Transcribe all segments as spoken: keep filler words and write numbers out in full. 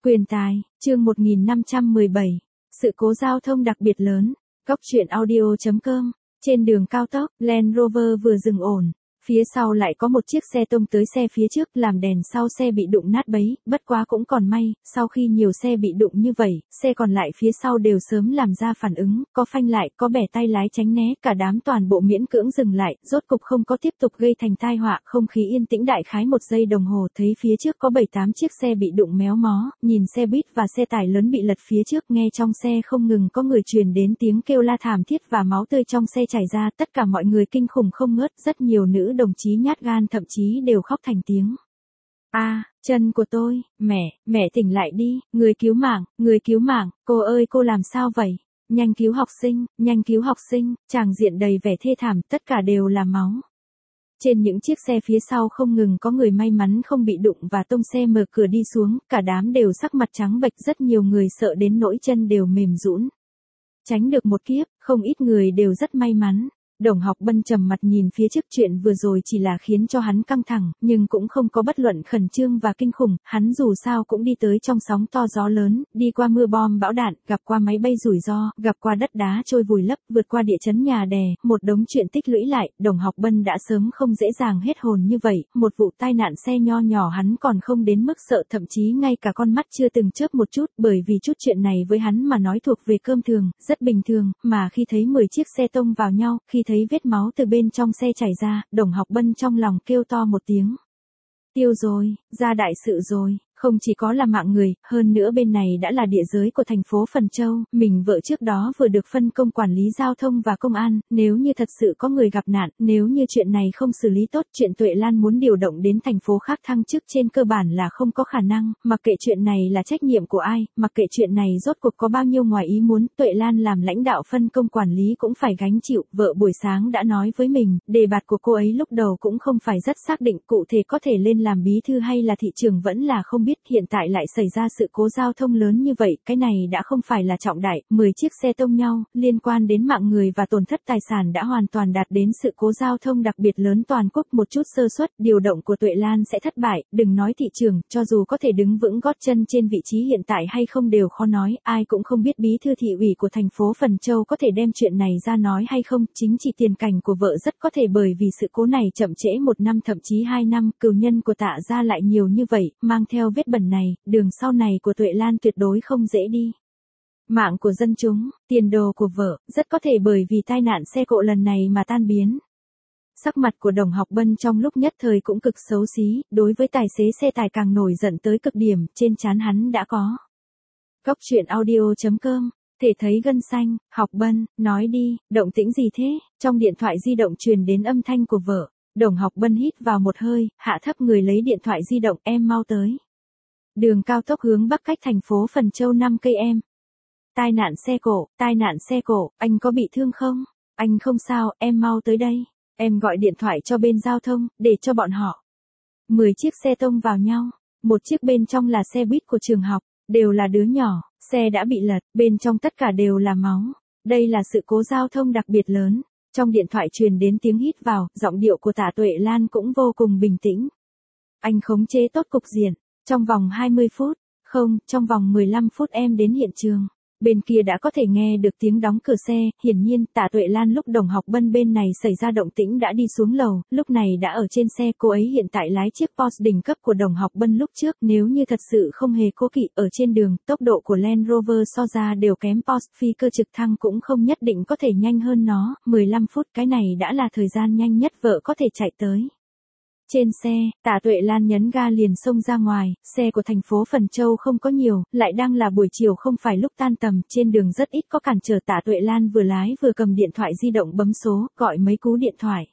Quyền tài, chương một nghìn năm trăm mười bảy. Sự cố giao thông đặc biệt lớn. Góc truyện audio chấm com. Trên đường cao tốc, Land Rover vừa dừng ổn. Phía sau lại có một chiếc xe tông tới xe phía trước, làm đèn sau xe bị đụng nát bấy, bất quá cũng còn may, sau khi nhiều xe bị đụng như vậy, xe còn lại phía sau đều sớm làm ra phản ứng, có phanh lại, có bẻ tay lái tránh né, cả đám toàn bộ miễn cưỡng dừng lại, rốt cục không có tiếp tục gây thành tai họa, không khí yên tĩnh đại khái một giây đồng hồ, thấy phía trước có bảy tám chiếc xe bị đụng méo mó, nhìn xe buýt và xe tải lớn bị lật phía trước, nghe trong xe không ngừng có người truyền đến tiếng kêu la thảm thiết và máu tươi trong xe chảy ra, tất cả mọi người kinh khủng không ngớt, rất nhiều nữ đồng chí nhát gan thậm chí đều khóc thành tiếng. A, à, chân của tôi, mẹ, mẹ tỉnh lại đi, người cứu mạng, người cứu mạng, cô ơi cô làm sao vậy? Nhanh cứu học sinh, nhanh cứu học sinh, tràng diện đầy vẻ thê thảm, tất cả đều là máu. Trên những chiếc xe phía sau không ngừng có người may mắn không bị đụng và tông xe mở cửa đi xuống, cả đám đều sắc mặt trắng bệch, rất nhiều người sợ đến nỗi chân đều mềm nhũn. Tránh được một kiếp, không ít người đều rất may mắn. Đồng Học Bân trầm mặt nhìn phía trước, chuyện vừa rồi chỉ là khiến cho hắn căng thẳng, nhưng cũng không có bất luận khẩn trương và kinh khủng, hắn dù sao cũng đi tới trong sóng to gió lớn, đi qua mưa bom bão đạn, gặp qua máy bay rủi ro, gặp qua đất đá trôi vùi lấp, vượt qua địa chấn nhà đè, một đống chuyện tích lũy lại, Đồng Học Bân đã sớm không dễ dàng hết hồn như vậy, một vụ tai nạn xe nho nhỏ hắn còn không đến mức sợ, thậm chí ngay cả con mắt chưa từng chớp một chút, bởi vì chút chuyện này với hắn mà nói thuộc về cơm thường, rất bình thường, mà khi thấy mười chiếc xe tông vào nhau, khi thấy vết máu từ bên trong xe chảy ra, Đồng Học Bân trong lòng kêu to một tiếng. Tiêu rồi, ra đại sự rồi, không chỉ có là mạng người, hơn nữa bên này đã là địa giới của thành phố Phần Châu, mình vợ trước đó vừa được phân công quản lý giao thông và công an, nếu như thật sự có người gặp nạn, nếu như chuyện này không xử lý tốt, chuyện Tuệ Lan muốn điều động đến thành phố khác thăng chức trên cơ bản là không có khả năng, mặc kệ chuyện này là trách nhiệm của ai, mặc kệ chuyện này rốt cuộc có bao nhiêu ngoài ý muốn, Tuệ Lan làm lãnh đạo phân công quản lý cũng phải gánh chịu, vợ buổi sáng đã nói với mình, đề bạt của cô ấy lúc đầu cũng không phải rất xác định, cụ thể có thể lên làm bí thư hay là thị trưởng vẫn là không biết, hiện tại lại xảy ra sự cố giao thông lớn như vậy, cái này đã không phải là trọng đại, mười chiếc xe tông nhau, liên quan đến mạng người và tổn thất tài sản đã hoàn toàn đạt đến sự cố giao thông đặc biệt lớn toàn quốc, một chút sơ suất, điều động của Tuệ Lan sẽ thất bại, đừng nói thị trưởng, cho dù có thể đứng vững gót chân trên vị trí hiện tại hay không đều khó nói, ai cũng không biết bí thư thị ủy của thành phố Phần Châu có thể đem chuyện này ra nói hay không, chính trị tiền cảnh của vợ rất có thể bởi vì sự cố này chậm trễ một năm thậm chí hai năm, cừu nhân của Tạ gia lại nhiều như vậy, mang theo vết bẩn này, đường sau này của Tuệ Lan tuyệt đối không dễ đi. Mạng của dân chúng, tiền đồ của vợ, rất có thể bởi vì tai nạn xe cộ lần này mà tan biến. Sắc mặt của Đồng Học Bân trong lúc nhất thời cũng cực xấu xí, đối với tài xế xe tải càng nổi giận tới cực điểm, trên trán hắn đã có. Góc truyện audio chấm com, thể thấy gân xanh, Học Bân, nói đi, động tĩnh gì thế, trong điện thoại di động truyền đến âm thanh của vợ. Đồng Học Bân hít vào một hơi, hạ thấp người lấy điện thoại di động, em mau tới. Đường cao tốc hướng bắc cách thành phố Phần Châu năm cây em. Tai nạn xe cộ, tai nạn xe cộ, anh có bị thương không? Anh không sao, em mau tới đây. Em gọi điện thoại cho bên giao thông, để cho bọn họ. Mười chiếc xe tông vào nhau, một chiếc bên trong là xe buýt của trường học, đều là đứa nhỏ, xe đã bị lật, bên trong tất cả đều là máu. Đây là sự cố giao thông đặc biệt lớn. Trong điện thoại truyền đến tiếng hít vào, giọng điệu của Tạ Tuệ Lan cũng vô cùng bình tĩnh. Anh khống chế tốt cục diện. Trong vòng hai mươi phút, không, trong vòng mười lăm phút em đến hiện trường. Bên kia đã có thể nghe được tiếng đóng cửa xe, hiển nhiên, Tạ Tuệ Lan lúc Đồng Học Bân bên này xảy ra động tĩnh đã đi xuống lầu, lúc này đã ở trên xe, cô ấy hiện tại lái chiếc Porsche đỉnh cấp của Đồng Học Bân lúc trước, nếu như thật sự không hề cố kỵ, ở trên đường, tốc độ của Land Rover so ra đều kém Porsche, phi cơ trực thăng cũng không nhất định có thể nhanh hơn nó, mười lăm phút, cái này đã là thời gian nhanh nhất vợ có thể chạy tới. Trên xe, Tạ Tuệ Lan nhấn ga liền xông ra ngoài, xe của thành phố Phần Châu không có nhiều, lại đang là buổi chiều không phải lúc tan tầm, trên đường rất ít có cản trở. Tạ Tuệ Lan vừa lái vừa cầm điện thoại di động bấm số, gọi mấy cú điện thoại.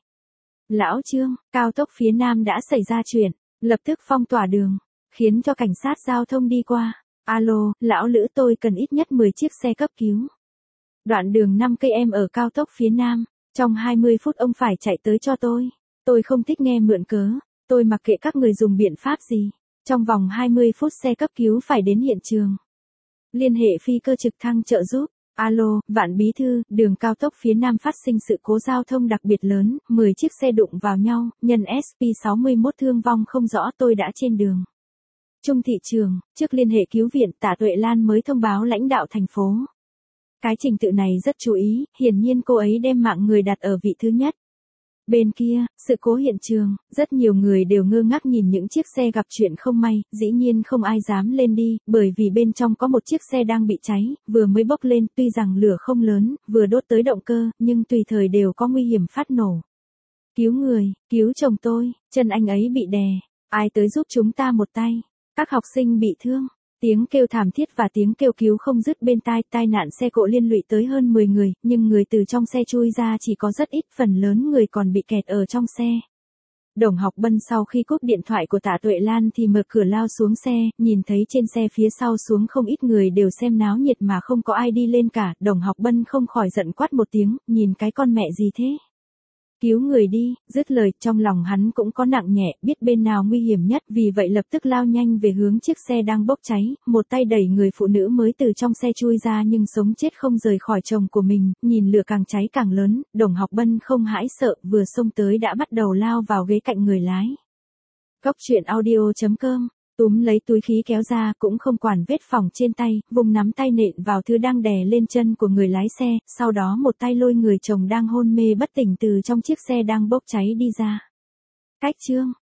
Lão Trương, cao tốc phía Nam đã xảy ra chuyện, lập tức phong tỏa đường, khiến cho cảnh sát giao thông đi qua. Alo, lão Lữ tôi cần ít nhất mười chiếc xe cấp cứu. Đoạn đường năm cây em ở cao tốc phía Nam, trong hai mươi phút ông phải chạy tới cho tôi. Tôi không thích nghe mượn cớ, tôi mặc kệ các người dùng biện pháp gì. Trong vòng hai mươi phút xe cấp cứu phải đến hiện trường. Liên hệ phi cơ trực thăng trợ giúp. Alo, Vạn Bí Thư, đường cao tốc phía Nam phát sinh sự cố giao thông đặc biệt lớn, mười chiếc xe đụng vào nhau, nhân ét pê sáu mươi mốt thương vong không rõ, tôi đã trên đường. Trung thị trường, trước liên hệ cứu viện Tạ Tuệ Lan mới thông báo lãnh đạo thành phố. Cái trình tự này rất chú ý, hiển nhiên cô ấy đem mạng người đặt ở vị thứ nhất. Bên kia, sự cố hiện trường, rất nhiều người đều ngơ ngác nhìn những chiếc xe gặp chuyện không may, dĩ nhiên không ai dám lên đi, bởi vì bên trong có một chiếc xe đang bị cháy, vừa mới bốc lên, tuy rằng lửa không lớn, vừa đốt tới động cơ, nhưng tùy thời đều có nguy hiểm phát nổ. Cứu người, cứu chồng tôi, chân anh ấy bị đè, ai tới giúp chúng ta một tay, các học sinh bị thương. Tiếng kêu thảm thiết và tiếng kêu cứu không dứt bên tai, tai nạn xe cộ liên lụy tới hơn mười người, nhưng người từ trong xe chui ra chỉ có rất ít, phần lớn người còn bị kẹt ở trong xe. Đồng Học Bân sau khi cúp điện thoại của Tạ Tuệ Lan thì mở cửa lao xuống xe, nhìn thấy trên xe phía sau xuống không ít người đều xem náo nhiệt mà không có ai đi lên cả, Đồng Học Bân không khỏi giận quát một tiếng, nhìn cái con mẹ gì thế? Cứu người đi, dứt lời, trong lòng hắn cũng có nặng nhẹ, biết bên nào nguy hiểm nhất, vì vậy lập tức lao nhanh về hướng chiếc xe đang bốc cháy, một tay đẩy người phụ nữ mới từ trong xe chui ra nhưng sống chết không rời khỏi chồng của mình, nhìn lửa càng cháy càng lớn, Đồng Học Bân không hãi sợ, vừa xông tới đã bắt đầu lao vào ghế cạnh người lái. Góc truyện audio chấm com túm lấy túi khí kéo ra, cũng không quản vết phỏng trên tay, vùng nắm tay nện vào thứ đang đè lên chân của người lái xe, sau đó một tay lôi người chồng đang hôn mê bất tỉnh từ trong chiếc xe đang bốc cháy đi ra. Cách chương